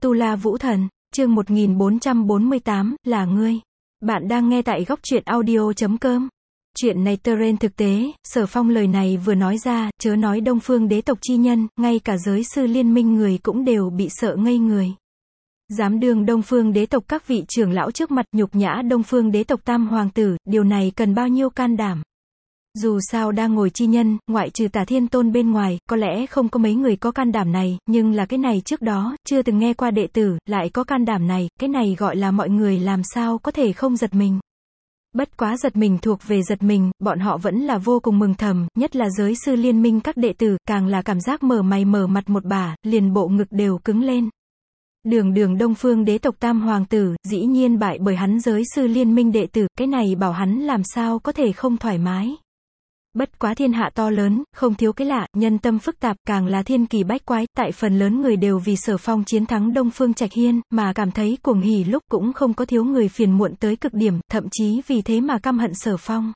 Tu La Vũ Thần, chương 1448, là ngươi. Bạn đang nghe tại góc truyện audio.com. Chuyện này terrain thực tế, Sở Phong lời này vừa nói ra, chớ nói Đông Phương đế tộc chi nhân, ngay cả giới sư liên minh người cũng đều bị sợ ngây người. Dám đương Đông Phương đế tộc các vị trưởng lão trước mặt nhục nhã Đông Phương đế tộc tam hoàng tử, điều này cần bao nhiêu can đảm. Dù sao đang ngồi chi nhân, ngoại trừ Tả Thiên Tôn bên ngoài, có lẽ không có mấy người có can đảm này, nhưng là cái này trước đó, chưa từng nghe qua đệ tử, lại có can đảm này, cái này gọi là mọi người làm sao có thể không giật mình. Bất quá giật mình thuộc về giật mình, bọn họ vẫn là vô cùng mừng thầm, nhất là giới sư liên minh các đệ tử, càng là cảm giác mở mày mở mặt một bả, liền bộ ngực đều cứng lên. Đường Đông Phương đế tộc tam hoàng tử, dĩ nhiên bại bởi hắn giới sư liên minh đệ tử, cái này bảo hắn làm sao có thể không thoải mái. Bất quá thiên hạ to lớn, không thiếu cái lạ, nhân tâm phức tạp, càng là thiên kỳ bách quái, tại phần lớn người đều vì Sở Phong chiến thắng Đông Phương Trạch Hiên, mà cảm thấy cuồng hỉ lúc cũng không có thiếu người phiền muộn tới cực điểm, thậm chí vì thế mà căm hận Sở Phong.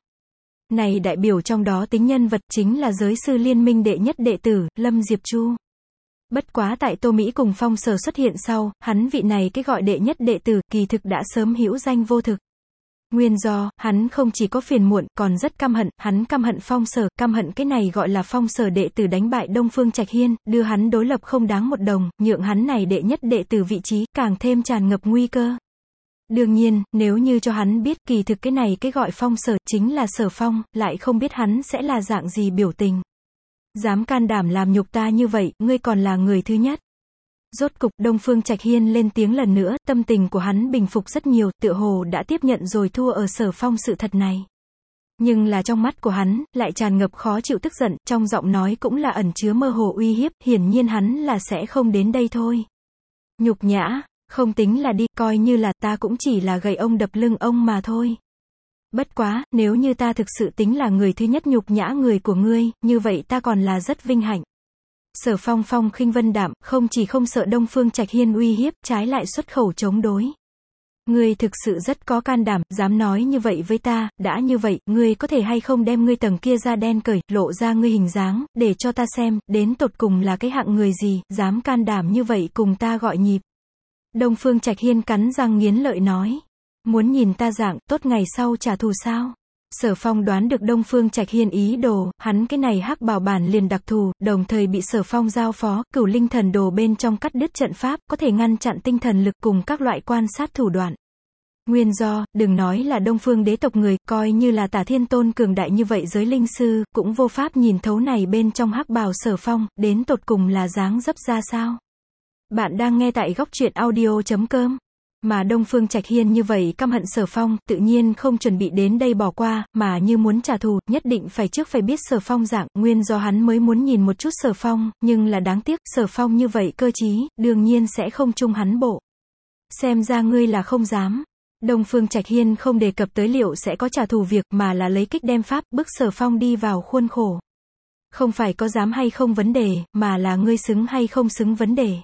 Này đại biểu trong đó tính nhân vật chính là giới sư liên minh đệ nhất đệ tử, Lâm Diệp Chu. Bất quá tại Tô Mỹ cùng Phong Sở xuất hiện sau, hắn vị này cái gọi đệ nhất đệ tử, kỳ thực đã sớm hữu danh vô thực. Nguyên do, hắn không chỉ có phiền muộn, còn rất căm hận, hắn căm hận Phong Sở, căm hận cái này gọi là Phong Sở đệ tử đánh bại Đông Phương Trạch Hiên, đưa hắn đối lập không đáng một đồng, nhượng hắn này đệ nhất đệ tử vị trí, càng thêm tràn ngập nguy cơ. Đương nhiên, nếu như cho hắn biết kỳ thực cái này cái gọi Phong Sở, chính là Sở Phong, lại không biết hắn sẽ là dạng gì biểu tình. Dám can đảm làm nhục ta như vậy, ngươi còn là người thứ nhất. Rốt cục, Đông Phương Trạch Hiên lên tiếng lần nữa, tâm tình của hắn bình phục rất nhiều, tựa hồ đã tiếp nhận rồi thua ở Sở Phong sự thật này. Nhưng là trong mắt của hắn, lại tràn ngập khó chịu tức giận, trong giọng nói cũng là ẩn chứa mơ hồ uy hiếp, hiển nhiên hắn là sẽ không đến đây thôi. Nhục nhã, không tính là đi, coi như là ta cũng chỉ là gậy ông đập lưng ông mà thôi. Bất quá, nếu như ta thực sự tính là người thứ nhất nhục nhã người của ngươi, như vậy ta còn là rất vinh hạnh. Sở Phong phong khinh vân đạm, không chỉ không sợ Đông Phương Trạch Hiên uy hiếp, trái lại xuất khẩu chống đối. Ngươi thực sự rất có can đảm, dám nói như vậy với ta, đã như vậy, ngươi có thể hay không đem ngươi tầng kia da đen cởi, lộ ra ngươi hình dáng, để cho ta xem, đến tột cùng là cái hạng người gì, dám can đảm như vậy cùng ta gọi nhịp. Đông Phương Trạch Hiên cắn răng nghiến lợi nói. Muốn nhìn ta dạng, tốt ngày sau trả thù sao? Sở Phong đoán được Đông Phương Trạch Hiên ý đồ, hắn cái này hắc bào bản liền đặc thù, đồng thời bị Sở Phong giao phó, Cửu Linh Thần Đồ bên trong cắt đứt trận pháp, có thể ngăn chặn tinh thần lực cùng các loại quan sát thủ đoạn. Nguyên do, đừng nói là Đông Phương đế tộc người, coi như là Tả Thiên Tôn cường đại như vậy giới linh sư, cũng vô pháp nhìn thấu này bên trong hắc bào Sở Phong, đến tột cùng là dáng dấp ra sao. Bạn đang nghe tại góc truyện audio.com. Mà Đông Phương Trạch Hiên như vậy căm hận Sở Phong, tự nhiên không chuẩn bị đến đây bỏ qua, mà như muốn trả thù, nhất định phải trước phải biết Sở Phong dạng, nguyên do hắn mới muốn nhìn một chút Sở Phong, nhưng là đáng tiếc, Sở Phong như vậy cơ trí, đương nhiên sẽ không chung hắn bộ. Xem ra ngươi là không dám. Đông Phương Trạch Hiên không đề cập tới liệu sẽ có trả thù việc, mà là lấy kích đem pháp, bức Sở Phong đi vào khuôn khổ. Không phải có dám hay không vấn đề, mà là ngươi xứng hay không xứng vấn đề.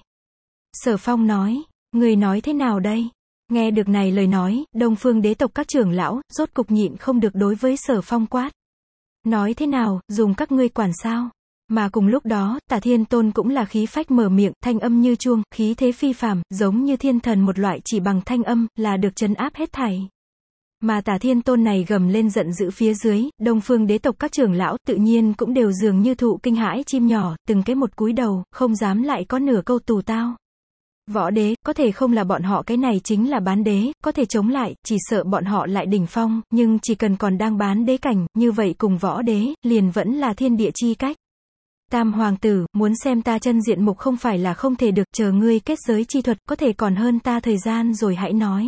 Sở Phong nói. Người nói thế nào đây? Nghe được này lời nói, Đông Phương đế tộc các trưởng lão, rốt cục nhịn không được đối với Sở Phong quát. Nói thế nào, dùng các ngươi quản sao? Mà cùng lúc đó, Tả Thiên Tôn cũng là khí phách mở miệng, thanh âm như chuông, khí thế phi phàm, giống như thiên thần một loại chỉ bằng thanh âm, là được trấn áp hết thảy. Mà Tả Thiên Tôn này gầm lên giận dữ phía dưới, Đông Phương đế tộc các trưởng lão, tự nhiên cũng đều dường như thụ kinh hãi chim nhỏ, từng cái một cúi đầu, không dám lại có nửa câu tù tao. Võ đế, có thể không là bọn họ cái này chính là bán đế, có thể chống lại, chỉ sợ bọn họ lại đỉnh phong, nhưng chỉ cần còn đang bán đế cảnh, như vậy cùng võ đế, liền vẫn là thiên địa chi cách. Tam hoàng tử, muốn xem ta chân diện mục không phải là không thể được, chờ ngươi kết giới chi thuật, có thể còn hơn ta thời gian rồi hãy nói.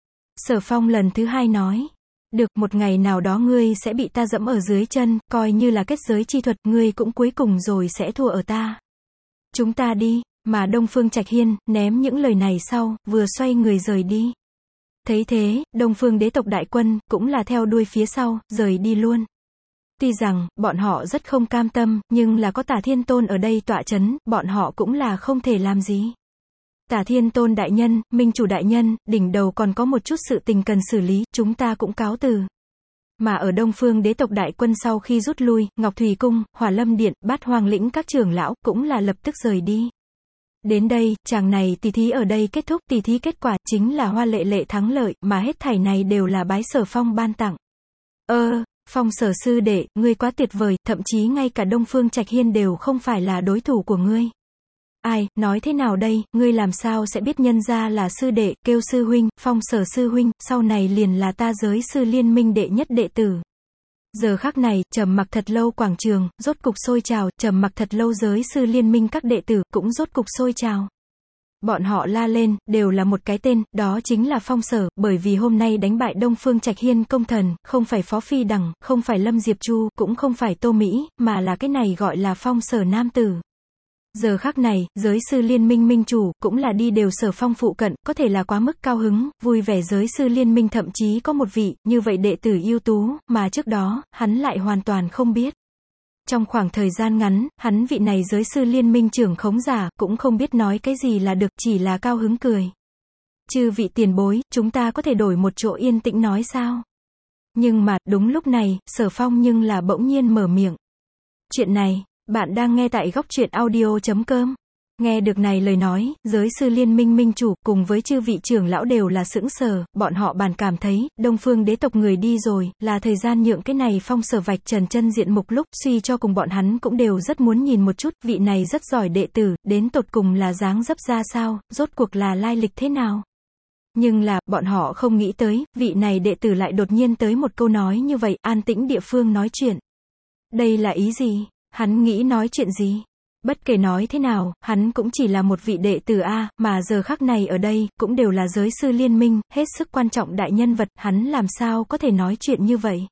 Sở Phong lần thứ hai nói. Được, một ngày nào đó ngươi sẽ bị ta dẫm ở dưới chân, coi như là kết giới chi thuật, ngươi cũng cuối cùng rồi sẽ thua ở ta. Chúng ta đi. Mà Đông Phương Trạch Hiên, ném những lời này sau, vừa xoay người rời đi. Thấy thế, Đông Phương đế tộc đại quân, cũng là theo đuôi phía sau, rời đi luôn. Tuy rằng, bọn họ rất không cam tâm, nhưng là có Tả Thiên Tôn ở đây tọa chấn, bọn họ cũng là không thể làm gì. Tả Thiên Tôn đại nhân, Minh Chủ đại nhân, đỉnh đầu còn có một chút sự tình cần xử lý, chúng ta cũng cáo từ. Mà ở Đông Phương đế tộc đại quân sau khi rút lui, Ngọc Thủy Cung, Hỏa Lâm Điện, Bát Hoang Lĩnh các trưởng lão, cũng là lập tức rời đi. Đến đây, chàng này tỷ thí ở đây kết thúc, tỷ thí kết quả chính là Hoa Lệ Lệ thắng lợi, mà hết thảy này đều là bái Sở Phong ban tặng. Phong Sở sư đệ, ngươi quá tuyệt vời, thậm chí ngay cả Đông Phương Trạch Hiên đều không phải là đối thủ của ngươi. Ai, nói thế nào đây, ngươi làm sao sẽ biết nhân ra là sư đệ, kêu sư huynh, Phong Sở sư huynh, sau này liền là ta giới sư liên minh đệ nhất đệ tử. Giờ khắc này, trầm mặc thật lâu quảng trường, rốt cục sôi trào, trầm mặc thật lâu giới sư liên minh các đệ tử, cũng rốt cục sôi trào. Bọn họ la lên, đều là một cái tên, đó chính là Phong Sở, bởi vì hôm nay đánh bại Đông Phương Trạch Hiên công thần, không phải Phó Phi Đằng, không phải Lâm Diệp Chu, cũng không phải Tô Mỹ, mà là cái này gọi là Phong Sở nam tử. Giờ khắc này, giới sư liên minh minh chủ, cũng là đi đều Sở Phong phụ cận, có thể là quá mức cao hứng, vui vẻ giới sư liên minh thậm chí có một vị, như vậy đệ tử ưu tú, mà trước đó, hắn lại hoàn toàn không biết. Trong khoảng thời gian ngắn, hắn vị này giới sư liên minh trưởng khống giả, cũng không biết nói cái gì là được, chỉ là cao hứng cười. Chư vị tiền bối, chúng ta có thể đổi một chỗ yên tĩnh nói sao? Nhưng mà, đúng lúc này, Sở Phong nhưng là bỗng nhiên mở miệng. Chuyện này, bạn đang nghe tại góc truyện audio.com. Nghe được này lời nói, giới sư liên minh minh chủ, cùng với chư vị trưởng lão đều là sững sờ, bọn họ bàn cảm thấy, Đông Phương đế tộc người đi rồi, là thời gian nhượng cái này Phong Sở vạch trần chân diện mục lúc, suy cho cùng bọn hắn cũng đều rất muốn nhìn một chút, vị này rất giỏi đệ tử, đến tột cùng là dáng dấp ra sao, rốt cuộc là lai lịch thế nào. Nhưng là, bọn họ không nghĩ tới, vị này đệ tử lại đột nhiên tới một câu nói như vậy, an tĩnh địa phương nói chuyện. Đây là ý gì? Hắn nghĩ nói chuyện gì? Bất kể nói thế nào, hắn cũng chỉ là một vị đệ tử A, mà giờ khắc này ở đây, cũng đều là giới sư liên minh, hết sức quan trọng đại nhân vật, hắn làm sao có thể nói chuyện như vậy?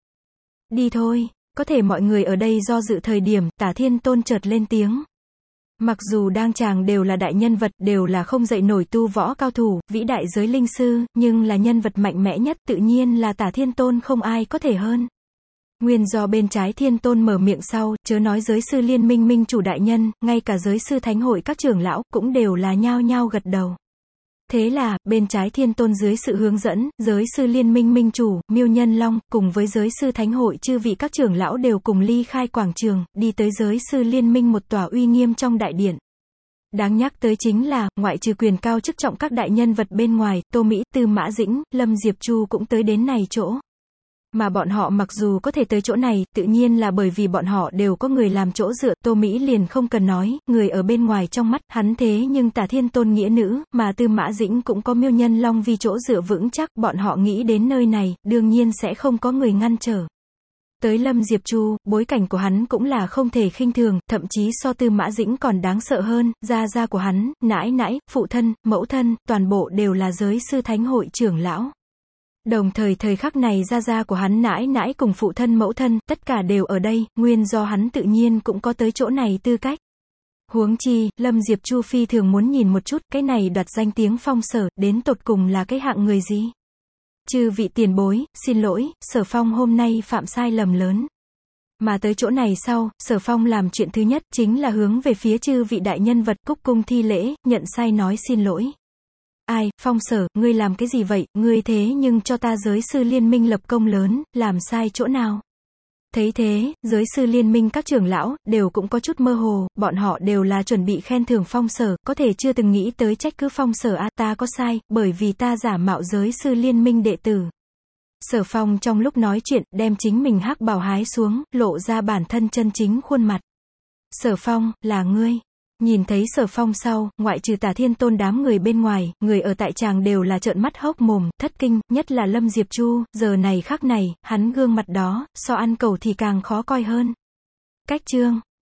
Đi thôi, có thể mọi người ở đây do dự thời điểm, Tả Thiên Tôn chợt lên tiếng. Mặc dù đang chàng đều là đại nhân vật, đều là không dậy nổi tu võ cao thủ, vĩ đại giới linh sư, nhưng là nhân vật mạnh mẽ nhất, tự nhiên là Tả Thiên Tôn không ai có thể hơn. Nguyên do bên trái Thiên Tôn mở miệng sau, chớ nói giới sư liên minh minh chủ đại nhân, ngay cả giới sư thánh hội các trưởng lão, cũng đều là nhao nhao gật đầu. Thế là, bên trái Thiên Tôn dưới sự hướng dẫn, giới sư liên minh minh chủ, Miêu Nhân Long, cùng với giới sư thánh hội chư vị các trưởng lão đều cùng ly khai quảng trường, đi tới giới sư liên minh một tòa uy nghiêm trong đại điện. Đáng nhắc tới chính là, ngoại trừ quyền cao chức trọng các đại nhân vật bên ngoài, Tô Mỹ, Tư Mã Dĩnh, Lâm Diệp Chu cũng tới đến này chỗ. Mà bọn họ mặc dù có thể tới chỗ này, tự nhiên là bởi vì bọn họ đều có người làm chỗ dựa, Tô Mỹ liền không cần nói, người ở bên ngoài trong mắt, hắn thế nhưng Tả Thiên Tôn nghĩa nữ, mà Tư Mã Dĩnh cũng có Miêu Nhân Long vì chỗ dựa vững chắc, bọn họ nghĩ đến nơi này, đương nhiên sẽ không có người ngăn trở. Tới Lâm Diệp Chu, bối cảnh của hắn cũng là không thể khinh thường, thậm chí so Tư Mã Dĩnh còn đáng sợ hơn, gia của hắn, nãi nãi, phụ thân, mẫu thân, toàn bộ đều là giới sư thánh hội trưởng lão. Đồng thời thời khắc này gia của hắn nãi nãi cùng phụ thân mẫu thân, tất cả đều ở đây, nguyên do hắn tự nhiên cũng có tới chỗ này tư cách. Huống chi, Lâm Diệp Chu phi thường muốn nhìn một chút, cái này đoạt danh tiếng Phong Sở, đến tột cùng là cái hạng người gì? Chư vị tiền bối, xin lỗi, Sở Phong hôm nay phạm sai lầm lớn. Mà tới chỗ này sau, Sở Phong làm chuyện thứ nhất, chính là hướng về phía chư vị đại nhân vật cúc cung thi lễ, nhận sai nói xin lỗi. Ai, Phong Sở, ngươi làm cái gì vậy, ngươi thế nhưng cho ta giới sư liên minh lập công lớn, làm sai chỗ nào? Thấy thế, giới sư liên minh các trưởng lão, đều cũng có chút mơ hồ, bọn họ đều là chuẩn bị khen thưởng Phong Sở, có thể chưa từng nghĩ tới trách cứ Phong Sở ta có sai, bởi vì ta giả mạo giới sư liên minh đệ tử. Sở Phong trong lúc nói chuyện, đem chính mình hắc bào hái xuống, lộ ra bản thân chân chính khuôn mặt. Sở Phong, là ngươi. Nhìn thấy Sở Phong sau, ngoại trừ Tả Thiên Tôn đám người bên ngoài, người ở tại tràng đều là trợn mắt hốc mồm, thất kinh, nhất là Lâm Diệp Chu, giờ này khắc này, hắn gương mặt đó, so ăn cầu thì càng khó coi hơn. Cách chương